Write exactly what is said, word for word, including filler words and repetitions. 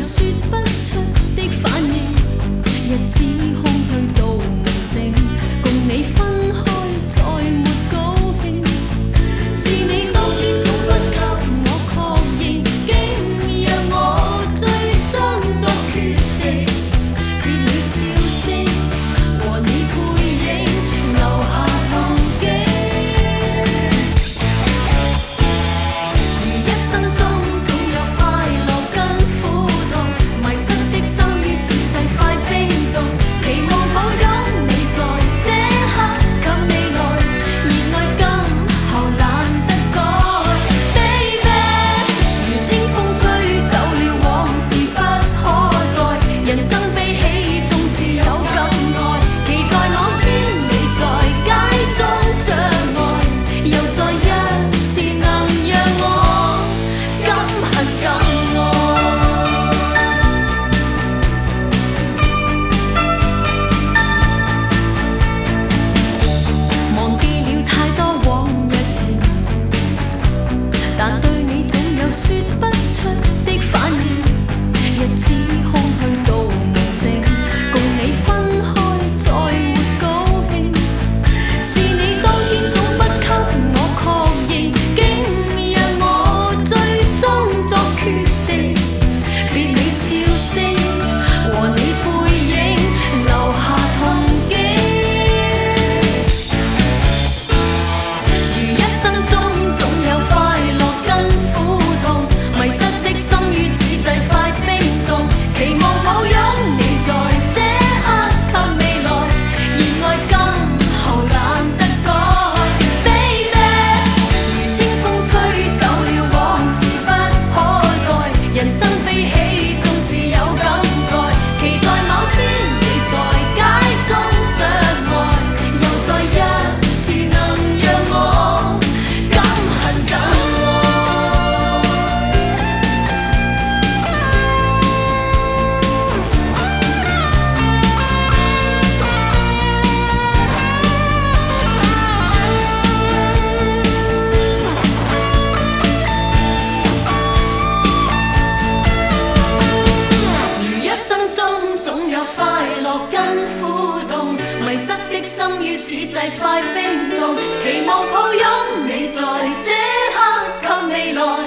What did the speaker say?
說不出的反應，日子空虛到夢醒，共你分開再沒高興，是你當天總不給我確認，竟讓我最終作決定，別你笑聲和你背影留下痛經。但對你總有說不出的反應，日子空虛到夢醒，共你分開再沒高興，是你當天總不給我確認，竟讓我最終作決定，別你笑聲和你背影留下痛經，如一生中總有快樂迷失的心於此際快冰凍，期望抱擁你在這刻及未來，熱愛今後懶得改 Baby， 如清風吹走了往事不可再，人生悲喜縱是有感慨，期待某天你在街中著愛，又再一次能讓我甘恨等迷失的心於此際快冰凍，期望抱擁你在這刻及未來。